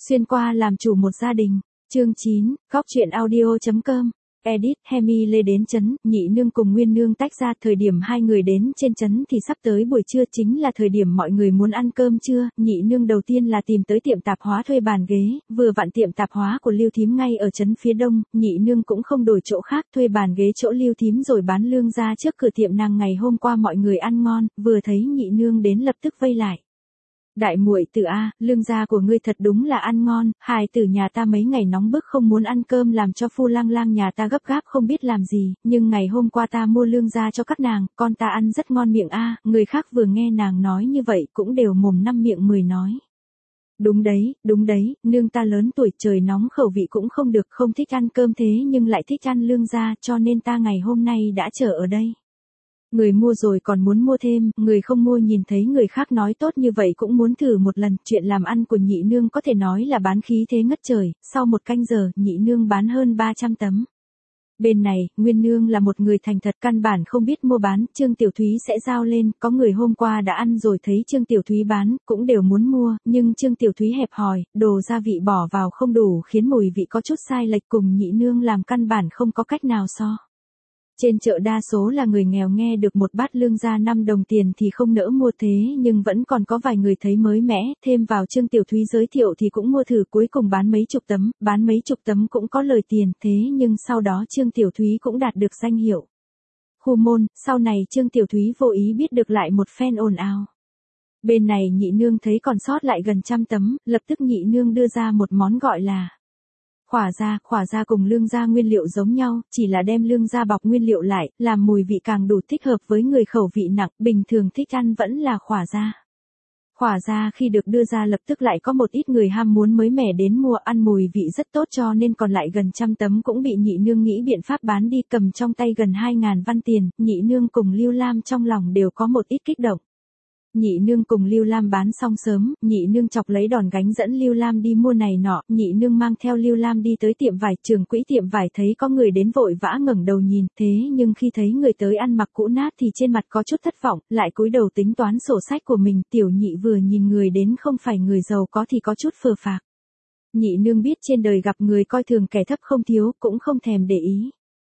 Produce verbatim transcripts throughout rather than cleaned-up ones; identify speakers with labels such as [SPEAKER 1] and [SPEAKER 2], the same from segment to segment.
[SPEAKER 1] Xuyên qua làm chủ một gia đình. Chương chín, góc truyện audio.com. Edit, Hemi Lê đến trấn, Nhị Nương cùng Nguyên Nương tách ra. Thời điểm hai người đến trên trấn thì sắp tới buổi trưa, chính là thời điểm mọi người muốn ăn cơm trưa. Nhị Nương đầu tiên là tìm tới tiệm tạp hóa thuê bàn ghế, vừa vặn tiệm tạp hóa của Lưu Thím ngay ở trấn phía đông. Nhị Nương cũng không đổi chỗ khác, thuê bàn ghế chỗ Lưu Thím rồi bán lương ra trước cửa tiệm nàng. Ngày hôm qua mọi người ăn ngon, vừa thấy Nhị Nương đến lập tức vây lại. Đại muội tử a, lương gia của ngươi thật đúng là ăn ngon, hài tử nhà ta mấy ngày nóng bức không muốn ăn cơm làm cho Phu Lang Lang nhà ta gấp gáp không biết làm gì, nhưng ngày hôm qua ta mua lương gia cho các nàng, con ta ăn rất ngon miệng a. Người khác vừa nghe nàng nói như vậy cũng đều mồm năm miệng mười nói. Đúng đấy, đúng đấy, nương ta lớn tuổi trời nóng khẩu vị cũng không được, không thích ăn cơm thế nhưng lại thích ăn lương gia, cho nên ta ngày hôm nay đã chờ ở đây. Người mua rồi còn muốn mua thêm, người không mua nhìn thấy người khác nói tốt như vậy cũng muốn thử một lần. Chuyện làm ăn của Nhị Nương có thể nói là bán khí thế ngất trời, sau một canh giờ, Nhị Nương bán hơn ba trăm tấm. Bên này, Nguyên Nương là một người thành thật căn bản không biết mua bán, Trương Tiểu Thúy sẽ giao lên, có người hôm qua đã ăn rồi thấy Trương Tiểu Thúy bán, cũng đều muốn mua, nhưng Trương Tiểu Thúy hẹp hòi, đồ gia vị bỏ vào không đủ khiến mùi vị có chút sai lệch, cùng Nhị Nương làm căn bản không có cách nào so. Trên chợ đa số là người nghèo, nghe được một bát lương gia năm đồng tiền thì không nỡ mua, thế nhưng vẫn còn có vài người thấy mới mẻ, thêm vào Trương Tiểu Thúy giới thiệu thì cũng mua thử, cuối cùng bán mấy chục tấm, bán mấy chục tấm cũng có lời tiền, thế nhưng sau đó Trương Tiểu Thúy cũng đạt được danh hiệu khu môn, sau này Trương Tiểu Thúy vô ý biết được lại một phen ồn ào. Bên này Nhị Nương thấy còn sót lại gần trăm tấm, lập tức Nhị Nương đưa ra một món gọi là khỏa gia. Khỏa gia cùng lương gia nguyên liệu giống nhau, chỉ là đem lương gia bọc nguyên liệu lại, làm mùi vị càng đủ thích hợp với người khẩu vị nặng, bình thường thích ăn vẫn là khỏa gia. Khỏa gia khi được đưa ra lập tức lại có một ít người ham muốn mới mẻ đến mua, ăn mùi vị rất tốt, cho nên còn lại gần trăm tấm cũng bị Nhị Nương nghĩ biện pháp bán đi, cầm trong tay gần hai ngàn văn tiền. Nhị Nương cùng Lưu Lam trong lòng đều có một ít kích động. Nhị Nương cùng Lưu Lam bán xong sớm, Nhị Nương chọc lấy đòn gánh dẫn Lưu Lam đi mua này nọ, Nhị Nương mang theo Lưu Lam đi tới tiệm vải, Trưởng quỹ tiệm vải thấy có người đến vội vã ngẩng đầu nhìn, thế nhưng khi thấy người tới ăn mặc cũ nát thì trên mặt có chút thất vọng, lại cúi đầu tính toán sổ sách của mình. Tiểu Nhị vừa nhìn người đến không phải người giàu có thì có chút phờ phạc. Nhị Nương biết trên đời gặp người coi thường kẻ thấp không thiếu, cũng không thèm để ý.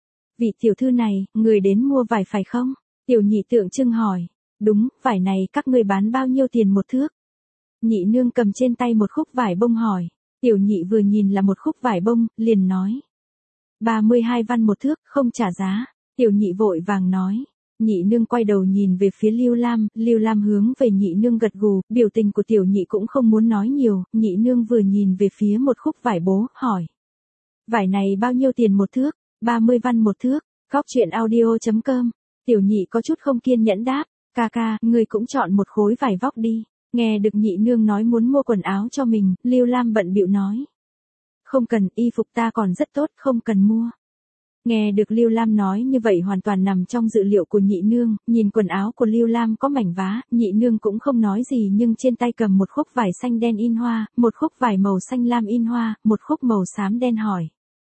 [SPEAKER 1] Vị tiểu thư này, người đến mua vải phải không? Tiểu Nhị tượng trưng hỏi. Đúng, vải này các ngươi bán bao nhiêu tiền một thước? Nhị Nương cầm trên tay một khúc vải bông hỏi. Tiểu Nhị vừa nhìn là một khúc vải bông, liền nói. ba mươi hai văn một thước, không trả giá. Tiểu Nhị vội vàng nói. Nhị Nương quay đầu nhìn về phía Lưu Lam, Lưu Lam hướng về Nhị Nương gật gù, biểu tình của Tiểu Nhị cũng không muốn nói nhiều. Nhị Nương vừa nhìn về phía một khúc vải bố, hỏi. Vải này bao nhiêu tiền một thước? ba mươi văn một thước. Góc truyện audio.com. Tiểu Nhị có chút không kiên nhẫn đáp. Ca ca, ngươi cũng chọn một khối vải vóc đi. Nghe được Nhị Nương nói muốn mua quần áo cho mình, Lưu Lam bận bịu nói. Không cần, y phục ta còn rất tốt, không cần mua. Nghe được Lưu Lam nói như vậy hoàn toàn nằm trong dự liệu của Nhị Nương, nhìn quần áo của Lưu Lam có mảnh vá, Nhị Nương cũng không nói gì, nhưng trên tay cầm một khúc vải xanh đen in hoa, một khúc vải màu xanh lam in hoa, một khúc màu xám đen hỏi.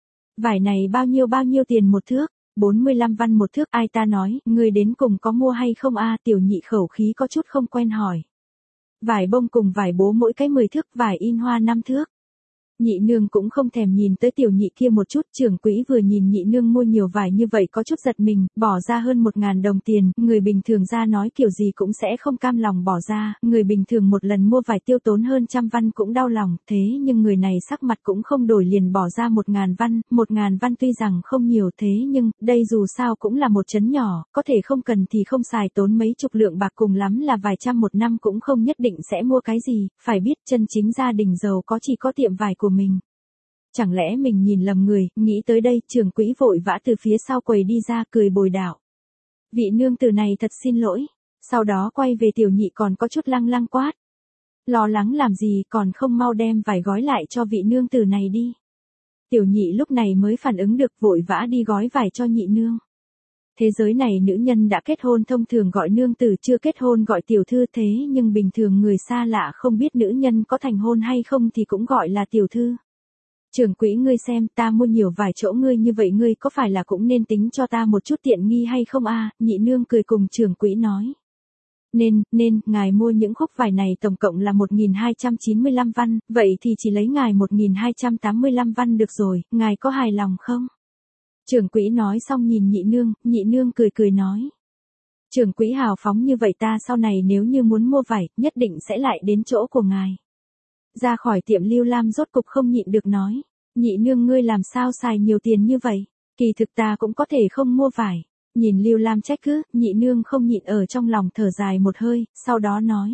[SPEAKER 1] Vải này bao nhiêu bao nhiêu tiền một thước? bốn mươi lăm văn một thước. Ai ta nói, người đến cùng có mua hay không a? Tiểu Nhị khẩu khí có chút không quen hỏi. Vải bông cùng vải bố mỗi cái mười thước, vải in hoa năm thước. Nhị Nương cũng không thèm nhìn tới Tiểu Nhị kia một chút, Trưởng quỹ vừa nhìn Nhị Nương mua nhiều vải như vậy có chút giật mình, bỏ ra hơn một ngàn đồng tiền, người bình thường ra nói kiểu gì cũng sẽ không cam lòng bỏ ra, người bình thường một lần mua vải tiêu tốn hơn trăm văn cũng đau lòng, thế nhưng người này sắc mặt cũng không đổi liền bỏ ra một ngàn văn, một ngàn văn tuy rằng không nhiều thế nhưng, đây dù sao cũng là một trấn nhỏ, có thể không cần thì không xài, tốn mấy chục lượng bạc cùng lắm là vài trăm một năm cũng không nhất định sẽ mua cái gì, phải biết chân chính gia đình giàu có chỉ có tiệm vải của mình. Chẳng lẽ mình nhìn lầm người, nghĩ tới đây, Trưởng quỹ vội vã từ phía sau quầy đi ra cười bồi đạo. Vị nương tử này thật xin lỗi, sau đó quay về Tiểu Nhị còn có chút lăng lăng quát. Lo lắng làm gì, còn không mau đem vải gói lại cho vị nương tử này đi. Tiểu Nhị lúc này mới phản ứng được, vội vã đi gói vải cho Nhị Nương. Thế giới này nữ nhân đã kết hôn thông thường gọi nương tử, chưa kết hôn gọi tiểu thư, thế nhưng bình thường người xa lạ không biết nữ nhân có thành hôn hay không thì cũng gọi là tiểu thư. Trưởng quỹ ngươi xem, ta mua nhiều vài chỗ ngươi như vậy, ngươi có phải là cũng nên tính cho ta một chút tiện nghi hay không a? Nhị Nương cười cùng trưởng quỹ nói. Nên, nên, ngài mua những khúc vải này tổng cộng là một nghìn hai trăm chín mươi lăm văn, vậy thì chỉ lấy ngài một nghìn hai trăm tám mươi lăm văn được rồi, ngài có hài lòng không? Trưởng quỹ nói xong nhìn nhị nương, nhị nương cười cười nói. Trưởng quỹ hào phóng như vậy ta sau này nếu như muốn mua vải, nhất định sẽ lại đến chỗ của ngài. Ra khỏi tiệm Lưu Lam rốt cục không nhịn được nói. Nhị nương ngươi làm sao xài nhiều tiền như vậy, kỳ thực ta cũng có thể không mua vải. Nhìn Lưu Lam trách cứ, nhị nương không nhịn ở trong lòng thở dài một hơi, sau đó nói.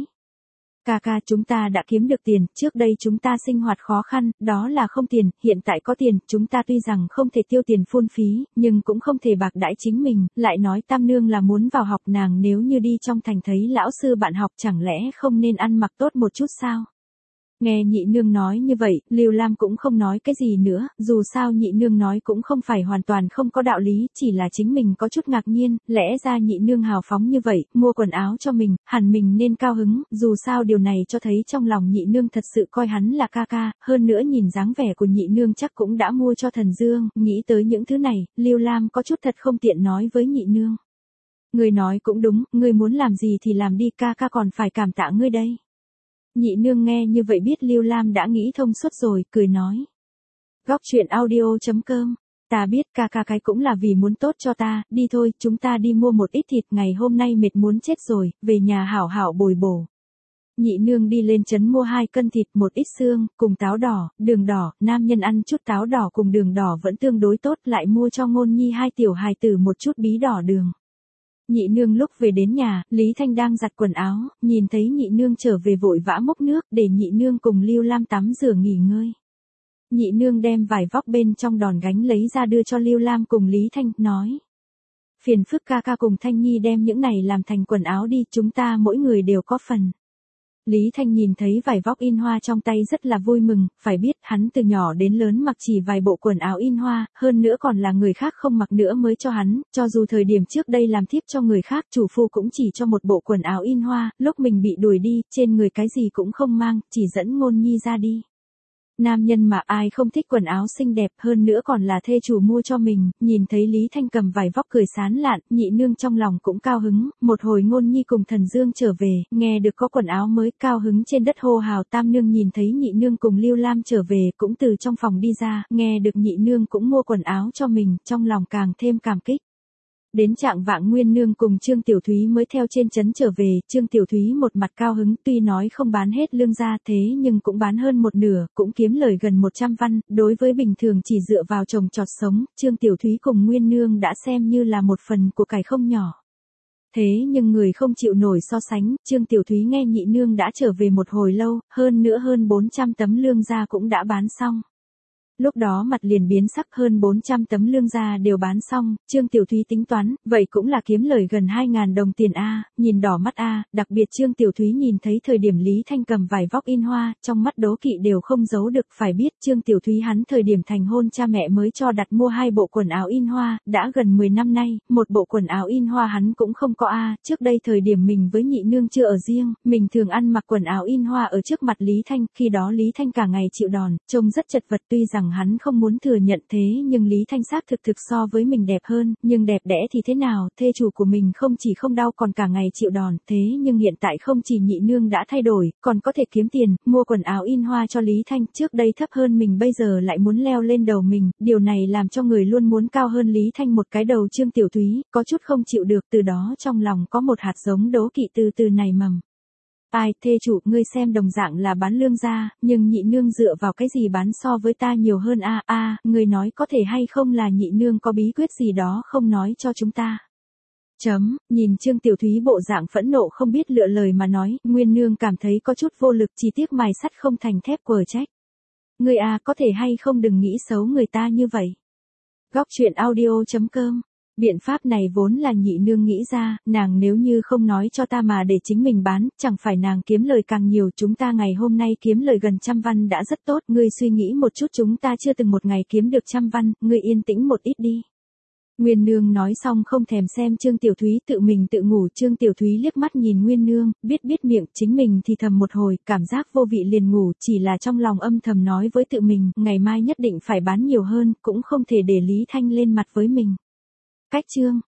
[SPEAKER 1] Ca ca chúng ta đã kiếm được tiền, trước đây chúng ta sinh hoạt khó khăn, đó là không tiền, hiện tại có tiền, chúng ta tuy rằng không thể tiêu tiền phung phí, nhưng cũng không thể bạc đãi chính mình, lại nói tam nương là muốn vào học nàng nếu như đi trong thành thấy lão sư bạn học chẳng lẽ không nên ăn mặc tốt một chút sao? Nghe nhị nương nói như vậy, Lưu Lam cũng không nói cái gì nữa, dù sao nhị nương nói cũng không phải hoàn toàn không có đạo lý, chỉ là chính mình có chút ngạc nhiên, lẽ ra nhị nương hào phóng như vậy, mua quần áo cho mình, hẳn mình nên cao hứng, dù sao điều này cho thấy trong lòng nhị nương thật sự coi hắn là ca ca, hơn nữa nhìn dáng vẻ của nhị nương chắc cũng đã mua cho Thần Dương, nghĩ tới những thứ này, Lưu Lam có chút thật không tiện nói với nhị nương. Ngươi nói cũng đúng, ngươi muốn làm gì thì làm đi, ca ca còn phải cảm tạ ngươi đây. Nhị nương nghe như vậy biết Lưu Lam đã nghĩ thông suốt rồi, cười nói. Góc truyện audio chấm com, ta biết ca ca cái cũng là vì muốn tốt cho ta, đi thôi, chúng ta đi mua một ít thịt, ngày hôm nay mệt muốn chết rồi, về nhà hảo hảo bồi bổ. Nhị nương đi lên trấn mua hai cân thịt, một ít xương, cùng táo đỏ, đường đỏ, nam nhân ăn chút táo đỏ cùng đường đỏ vẫn tương đối tốt, lại mua cho Ngôn Nhi hai tiểu hài tử một chút bí đỏ đường. Nhị nương lúc về đến nhà, Lý Thanh đang giặt quần áo, nhìn thấy nhị nương trở về vội vã múc nước để nhị nương cùng Lưu Lam tắm rửa nghỉ ngơi. Nhị nương đem vải vóc bên trong đòn gánh lấy ra đưa cho Lưu Lam cùng Lý Thanh, nói. Phiền phức ca ca cùng Thanh Nhi đem những này làm thành quần áo đi, chúng ta mỗi người đều có phần. Lý Thanh nhìn thấy vải vóc in hoa trong tay rất là vui mừng, phải biết hắn từ nhỏ đến lớn mặc chỉ vài bộ quần áo in hoa, hơn nữa còn là người khác không mặc nữa mới cho hắn, cho dù thời điểm trước đây làm thiếp cho người khác chủ phu cũng chỉ cho một bộ quần áo in hoa, lúc mình bị đuổi đi, trên người cái gì cũng không mang, chỉ dẫn Ngôn Nhi ra đi. Nam nhân mà ai không thích quần áo xinh đẹp, hơn nữa còn là thê chủ mua cho mình, nhìn thấy Lý Thanh cầm vải vóc cười sán lạn, nhị nương trong lòng cũng cao hứng, một hồi Ngôn Nhi cùng Thần Dương trở về, nghe được có quần áo mới, cao hứng trên đất hô hào. Tam nương nhìn thấy nhị nương cùng Lưu Lam trở về, cũng từ trong phòng đi ra, nghe được nhị nương cũng mua quần áo cho mình, trong lòng càng thêm cảm kích. Đến trạng vạng Nguyên nương cùng Trương Tiểu Thúy mới theo trên trấn trở về, Trương Tiểu Thúy một mặt cao hứng, tuy nói không bán hết lương ra thế nhưng cũng bán hơn một nửa, cũng kiếm lời gần một trăm văn, đối với bình thường chỉ dựa vào trồng trọt sống, Trương Tiểu Thúy cùng Nguyên nương đã xem như là một phần của cải không nhỏ. Thế nhưng người không chịu nổi so sánh, Trương Tiểu Thúy nghe nhị nương đã trở về một hồi lâu, hơn nữa hơn bốn trăm tấm lương ra cũng đã bán xong. Lúc đó mặt liền biến sắc, hơn bốn trăm tấm lương ra đều bán xong, Trương Tiểu Thúy tính toán, vậy cũng là kiếm lời gần hai nghìn đồng tiền a, nhìn đỏ mắt a, đặc biệt Trương Tiểu Thúy nhìn thấy thời điểm Lý Thanh cầm vải vóc in hoa, trong mắt đố kỵ đều không giấu được, phải biết Trương Tiểu Thúy hắn thời điểm thành hôn cha mẹ mới cho đặt mua hai bộ quần áo in hoa, đã gần mười năm nay, một bộ quần áo in hoa hắn cũng không có a, trước đây thời điểm mình với nhị nương chưa ở riêng, mình thường ăn mặc quần áo in hoa ở trước mặt Lý Thanh, khi đó Lý Thanh cả ngày chịu đòn, trông rất chật vật, tuy rằng hắn không muốn thừa nhận thế nhưng Lý Thanh xác thực thực so với mình đẹp hơn, nhưng đẹp đẽ thì thế nào, thê chủ của mình không chỉ không đau còn cả ngày chịu đòn, thế nhưng hiện tại không chỉ nhị nương đã thay đổi, còn có thể kiếm tiền, mua quần áo in hoa cho Lý Thanh, trước đây thấp hơn mình bây giờ lại muốn leo lên đầu mình, điều này làm cho người luôn muốn cao hơn Lý Thanh một cái đầu. Trương Tiểu Thúy, có chút không chịu được, từ đó trong lòng có một hạt giống đố kỵ từ từ nảy mầm. Ai, thê chủ, ngươi xem đồng dạng là bán lương ra, nhưng nhị nương dựa vào cái gì bán so với ta nhiều hơn a a, à, ngươi nói có thể hay không là nhị nương có bí quyết gì đó không nói cho chúng ta. Chấm, nhìn Trương Tiểu Thúy bộ dạng phẫn nộ không biết lựa lời mà nói, Nguyên nương cảm thấy có chút vô lực, chỉ tiếc mài sắt không thành thép, quờ trách. Ngươi à, có thể hay không đừng nghĩ xấu người ta như vậy. Góc truyện audio chấm com. Biện pháp này vốn là nhị nương nghĩ ra, nàng nếu như không nói cho ta mà để chính mình bán, chẳng phải nàng kiếm lời càng nhiều, chúng ta ngày hôm nay kiếm lời gần trăm văn đã rất tốt, ngươi suy nghĩ một chút, chúng ta chưa từng một ngày kiếm được trăm văn, ngươi yên tĩnh một ít đi. Nguyên nương nói xong không thèm xem Trương Tiểu Thúy tự mình tự ngủ, Trương Tiểu Thúy liếc mắt nhìn Nguyên nương, biết biết miệng, chính mình thì thầm một hồi, cảm giác vô vị liền ngủ, chỉ là trong lòng âm thầm nói với tự mình, ngày mai nhất định phải bán nhiều hơn, cũng không thể để Lý Thanh lên mặt với mình. Cách chương